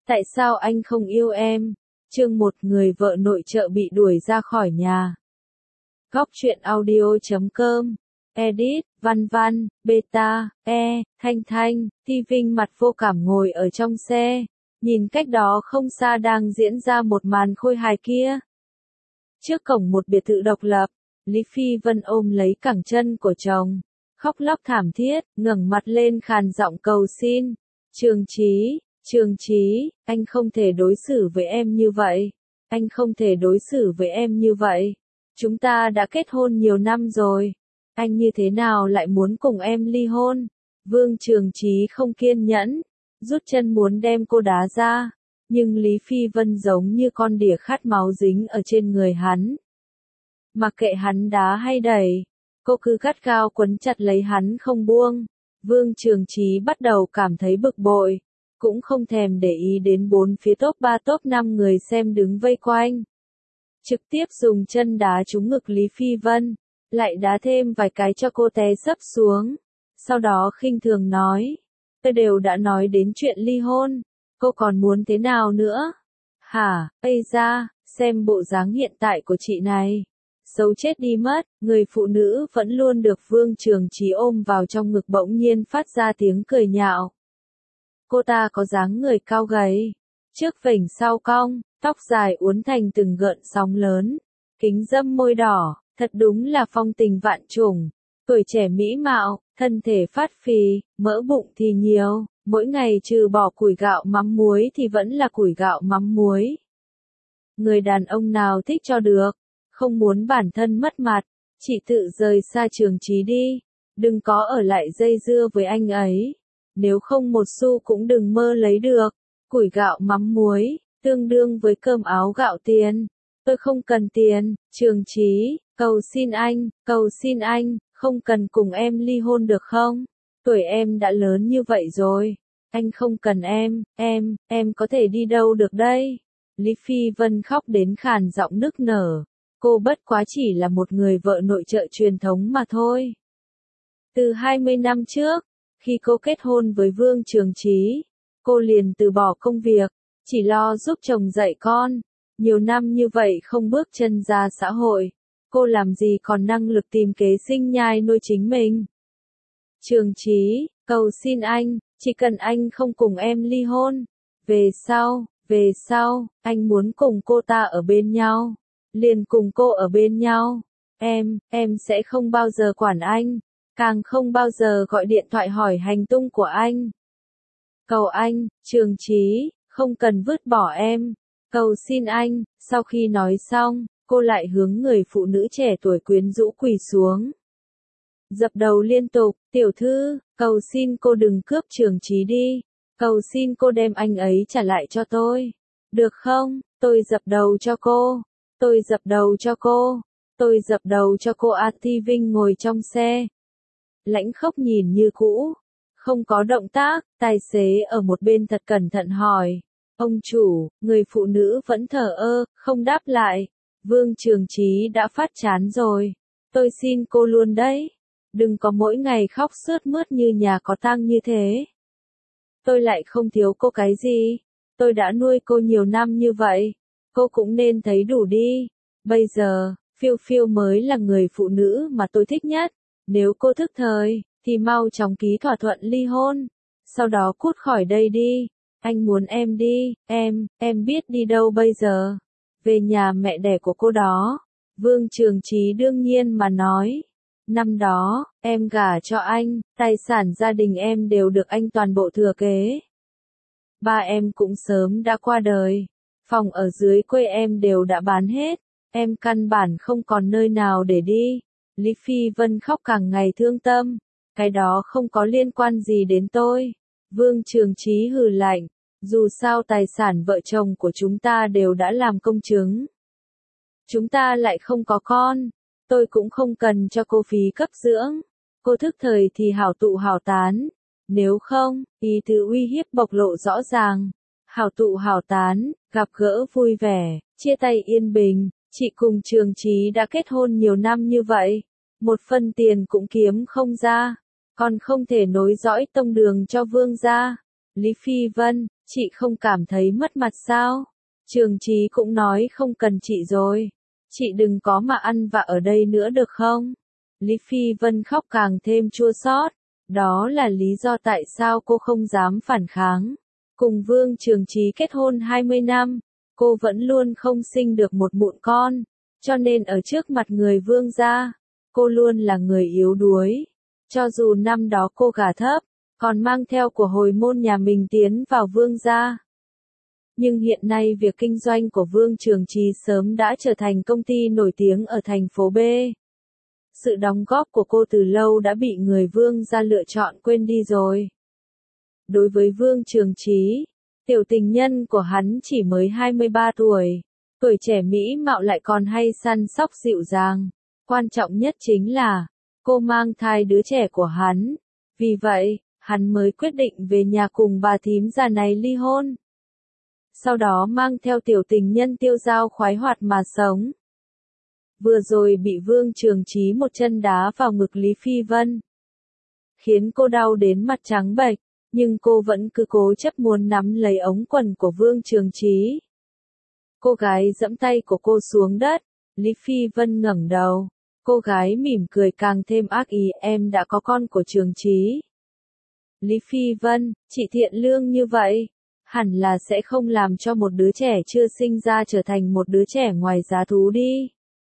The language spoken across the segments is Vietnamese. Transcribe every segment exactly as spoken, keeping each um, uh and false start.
Tại sao anh không yêu em? Chương một người vợ nội trợ bị đuổi ra khỏi nhà. Góc truyện audio chấm com. Edit, Văn Văn, Beta, E, Thanh Thanh, Ti Vinh mặt vô cảm ngồi ở trong xe, nhìn cách đó không xa đang diễn ra một màn khôi hài kia. Trước cổng một biệt thự độc lập, Lý Phi Vân ôm lấy cẳng chân của chồng, khóc lóc thảm thiết, ngẩng mặt lên khàn giọng cầu xin. Trường Chí, Trường Chí, anh không thể đối xử với em như vậy. Anh không thể đối xử với em như vậy. Chúng ta đã kết hôn nhiều năm rồi. Anh như thế nào lại muốn cùng em ly hôn? Vương Trường Chí không kiên nhẫn, rút chân muốn đem cô đá ra. Nhưng Lý Phi Vân giống như con đỉa khát máu dính ở trên người hắn. Mặc kệ hắn đá hay đẩy, cô cứ gắt gao quấn chặt lấy hắn không buông. Vương Trường Chí bắt đầu cảm thấy bực bội, cũng không thèm để ý đến bốn phía top ba top năm người xem đứng vây quanh. Trực tiếp dùng chân đá trúng ngực Lý Phi Vân, lại đá thêm vài cái cho cô té sấp xuống. Sau đó khinh thường nói, tôi đều đã nói đến chuyện ly hôn, cô còn muốn thế nào nữa? Hả, ây da, xem bộ dáng hiện tại của chị này. Xấu chết đi mất, người phụ nữ vẫn luôn được Vương Trường Chí ôm vào trong ngực bỗng nhiên phát ra tiếng cười nhạo. Cô ta có dáng người cao gầy, trước vểnh sau cong, tóc dài uốn thành từng gợn sóng lớn, kính râm môi đỏ, thật đúng là phong tình vạn trùng, tuổi trẻ mỹ mạo, thân thể phát phì, mỡ bụng thì nhiều, mỗi ngày trừ bỏ củi gạo mắm muối thì vẫn là củi gạo mắm muối. Người đàn ông nào thích cho được, không muốn bản thân mất mặt, chỉ tự rời xa Trường Chí đi, đừng có ở lại dây dưa với anh ấy. Nếu không một xu cũng đừng mơ lấy được. Củi gạo mắm muối, tương đương với cơm áo gạo tiền. Tôi không cần tiền, Trường Chí, cầu xin anh, cầu xin anh, không cần cùng em ly hôn được không? Tuổi em đã lớn như vậy rồi. Anh không cần em, em, em có thể đi đâu được đây? Lý Phi Vân khóc đến khàn giọng nức nở. Cô bất quá chỉ là một người vợ nội trợ truyền thống mà thôi. Từ hai mươi năm trước, khi cô kết hôn với Vương Trường Chí, cô liền từ bỏ công việc, chỉ lo giúp chồng dạy con. Nhiều năm như vậy không bước chân ra xã hội, cô làm gì còn năng lực tìm kế sinh nhai nuôi chính mình. Trường Chí, cầu xin anh, chỉ cần anh không cùng em ly hôn, về sau, về sau, anh muốn cùng cô ta ở bên nhau, liền cùng cô ở bên nhau. Em, em sẽ không bao giờ quản anh. Càng không bao giờ gọi điện thoại hỏi hành tung của anh. Cầu anh, Trường Chí, không cần vứt bỏ em. Cầu xin anh. Sau khi nói xong, cô lại hướng người phụ nữ trẻ tuổi quyến rũ quỳ xuống. Dập đầu liên tục, tiểu thư, cầu xin cô đừng cướp Trường Chí đi. Cầu xin cô đem anh ấy trả lại cho tôi. Được không? Tôi dập đầu cho cô. Tôi dập đầu cho cô. Tôi dập đầu cho cô. A Ti Vinh ngồi trong xe. Lãnh Khốc nhìn như cũ, không có động tác, tài xế ở một bên thật cẩn thận hỏi. Ông chủ, người phụ nữ vẫn thờ ơ, không đáp lại. Vương Trường Chí đã phát chán rồi. Tôi xin cô luôn đấy. Đừng có mỗi ngày khóc sướt mướt như nhà có tang như thế. Tôi lại không thiếu cô cái gì. Tôi đã nuôi cô nhiều năm như vậy. Cô cũng nên thấy đủ đi. Bây giờ, Phiêu Phiêu mới là người phụ nữ mà tôi thích nhất. Nếu cô thức thời, thì mau chóng ký thỏa thuận ly hôn. Sau đó cút khỏi đây đi. Anh muốn em đi, em, em biết đi đâu bây giờ? Về nhà mẹ đẻ của cô đó. Vương Trường Chí đương nhiên mà nói. Năm đó, em gả cho anh, tài sản gia đình em đều được anh toàn bộ thừa kế. Ba em cũng sớm đã qua đời. Phòng ở dưới quê em đều đã bán hết. Em căn bản không còn nơi nào để đi. Lý Phi Vân khóc càng ngày thương tâm. Cái đó không có liên quan gì đến tôi. Vương Trường Chí hừ lạnh. Dù sao tài sản vợ chồng của chúng ta đều đã làm công chứng. Chúng ta lại không có con. Tôi cũng không cần cho cô phí cấp dưỡng. Cô thức thời thì hảo tụ hảo tán. Nếu không, ý tứ uy hiếp bộc lộ rõ ràng. Hảo tụ hảo tán, gặp gỡ vui vẻ, chia tay yên bình. Chị cùng Trường Chí đã kết hôn nhiều năm như vậy. Một phân tiền cũng kiếm không ra. Còn không thể nối dõi tông đường cho Vương gia. Lý Phi Vân, Chị không cảm thấy mất mặt sao? Trường Chí cũng nói không cần chị rồi. Chị đừng có mà ăn vạ ở đây nữa được không? Lý Phi Vân khóc càng thêm chua xót. Đó là lý do tại sao cô không dám phản kháng. Cùng Vương Trường Chí kết hôn hai mươi năm, cô vẫn luôn không sinh được một mụn con. Cho nên ở trước mặt người Vương gia, cô luôn là người yếu đuối. Cho dù năm đó cô gả thấp, còn mang theo của hồi môn nhà mình tiến vào Vương gia. Nhưng hiện nay việc kinh doanh của Vương Trường Chí sớm đã trở thành công ty nổi tiếng ở thành phố B. Sự đóng góp của cô từ lâu đã bị người Vương gia lựa chọn quên đi rồi. Đối với Vương Trường Chí, tiểu tình nhân của hắn chỉ mới hai mươi ba tuổi, tuổi trẻ mỹ mạo lại còn hay săn sóc dịu dàng. Quan trọng nhất chính là, cô mang thai đứa trẻ của hắn. Vì vậy, hắn mới quyết định về nhà cùng bà thím già này ly hôn. Sau đó mang theo tiểu tình nhân tiêu dao khoái hoạt mà sống. Vừa rồi bị Vương Trường Chí một chân đá vào ngực Lý Phi Vân, khiến cô đau đến mặt trắng bệch, nhưng cô vẫn cứ cố chấp muốn nắm lấy ống quần của Vương Trường Chí. Cô gái giẫm tay của cô xuống đất, Lý Phi Vân ngẩng đầu, cô gái mỉm cười càng thêm ác ý, em đã có con của Trường Chí. Lý Phi Vân, chị thiện lương như vậy, hẳn là sẽ không làm cho một đứa trẻ chưa sinh ra trở thành một đứa trẻ ngoài giá thú đi.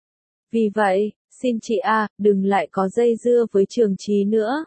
Vì vậy, xin chị a, đừng lại có dây dưa với Trường Chí nữa.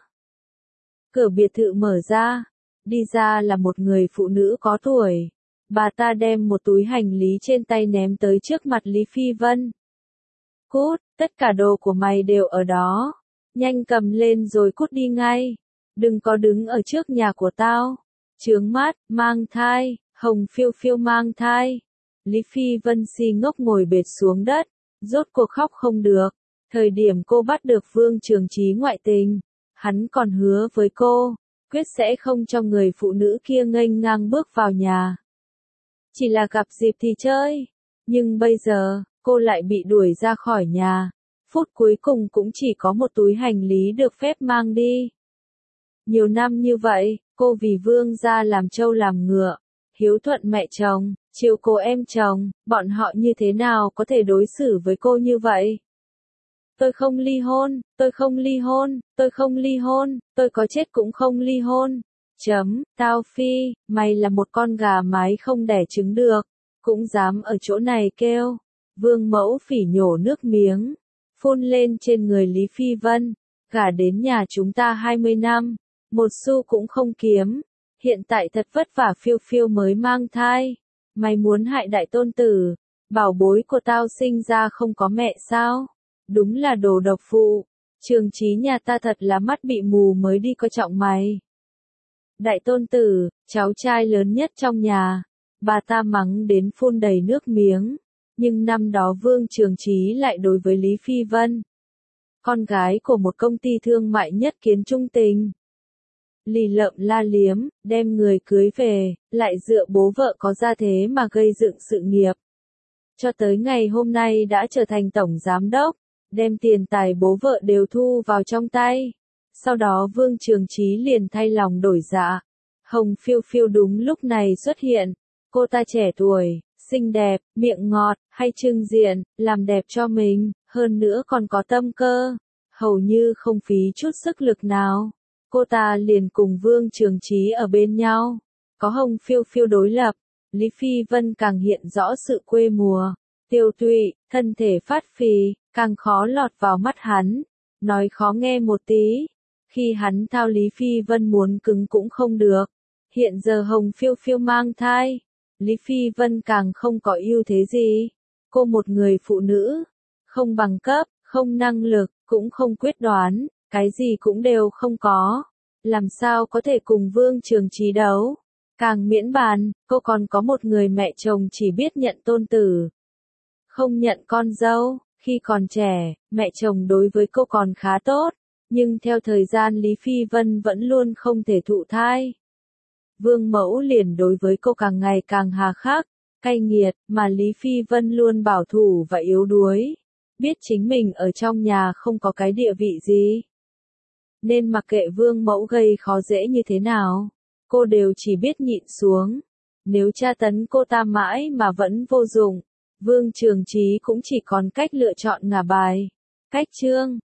Cửa biệt thự mở ra, đi ra là một người phụ nữ có tuổi. Bà ta đem một túi hành lý trên tay ném tới trước mặt Lý Phi Vân. Cút, tất cả đồ của mày đều ở đó. Nhanh cầm lên rồi cút đi ngay. Đừng có đứng ở trước nhà của tao. Chướng mắt, mang thai, Hồng Phiêu Phiêu mang thai. Lý Phi Vân si ngốc ngồi bệt xuống đất, rốt cuộc khóc không được. Thời điểm cô bắt được Vương Trường Chí ngoại tình, hắn còn hứa với cô, quyết sẽ không cho người phụ nữ kia nghênh ngang bước vào nhà. Chỉ là gặp dịp thì chơi, nhưng bây giờ, cô lại bị đuổi ra khỏi nhà. Phút cuối cùng cũng chỉ có một túi hành lý được phép mang đi. Nhiều năm như vậy, cô vì Vương gia làm trâu làm ngựa, hiếu thuận mẹ chồng, chiều cố em chồng, bọn họ như thế nào có thể đối xử với cô như vậy? Tôi không ly hôn, tôi không ly hôn, tôi không ly hôn, tôi có chết cũng không ly hôn. Chấm, tao phi, mày là một con gà mái không đẻ trứng được, cũng dám ở chỗ này kêu. Vương Mẫu Phỉ nhổ nước miếng, phun lên trên người Lý Phi Vân, gả đến nhà chúng ta hai mươi năm, một xu cũng không kiếm, hiện tại thật vất vả Phiêu Phiêu mới mang thai, mày muốn hại đại tôn tử, bảo bối của tao sinh ra không có mẹ sao? Đúng là đồ độc phụ, Trường Chí nhà ta thật là mắt bị mù mới đi coi trọng mày. Đại tôn tử, cháu trai lớn nhất trong nhà, bà ta mắng đến phun đầy nước miếng, nhưng năm đó Vương Trường Chí lại đối với Lý Phi Vân, con gái của một công ty thương mại nhất kiến trung tình. Lì lợm la liếm, đem người cưới về, lại dựa bố vợ có gia thế mà gây dựng sự nghiệp. Cho tới ngày hôm nay đã trở thành tổng giám đốc, đem tiền tài bố vợ đều thu vào trong tay. Sau đó Vương Trường Chí liền thay lòng đổi dạ. Hồng Phiêu Phiêu đúng lúc này xuất hiện. Cô ta trẻ tuổi, xinh đẹp, miệng ngọt, hay trưng diện, làm đẹp cho mình, hơn nữa còn có tâm cơ. Hầu như không phí chút sức lực nào. Cô ta liền cùng Vương Trường Chí ở bên nhau. Có Hồng Phiêu Phiêu đối lập, Lý Phi Vân càng hiện rõ sự quê mùa, tiêu tụy, thân thể phát phì, càng khó lọt vào mắt hắn. Nói khó nghe một tí, khi hắn thao Lý Phi Vân muốn cứng cũng không được. Hiện giờ Hồng Phiêu Phiêu mang thai, Lý Phi Vân càng không có ưu thế gì. Cô một người phụ nữ, không bằng cấp, không năng lực, cũng không quyết đoán, cái gì cũng đều không có. Làm sao có thể cùng Vương Trường Chí đấu? Càng miễn bàn, cô còn có một người mẹ chồng chỉ biết nhận tôn tử, không nhận con dâu. Khi còn trẻ, mẹ chồng đối với cô còn khá tốt, nhưng theo thời gian Lý Phi Vân vẫn luôn không thể thụ thai. Vương Mẫu liền đối với cô càng ngày càng hà khắc, cay nghiệt, mà Lý Phi Vân luôn bảo thủ và yếu đuối, biết chính mình ở trong nhà không có cái địa vị gì. Nên mặc kệ Vương Mẫu gây khó dễ như thế nào, cô đều chỉ biết nhịn xuống. Nếu tra tấn cô ta mãi mà vẫn vô dụng, Vương Trường Chí cũng chỉ còn cách lựa chọn ngả bài. Cách chương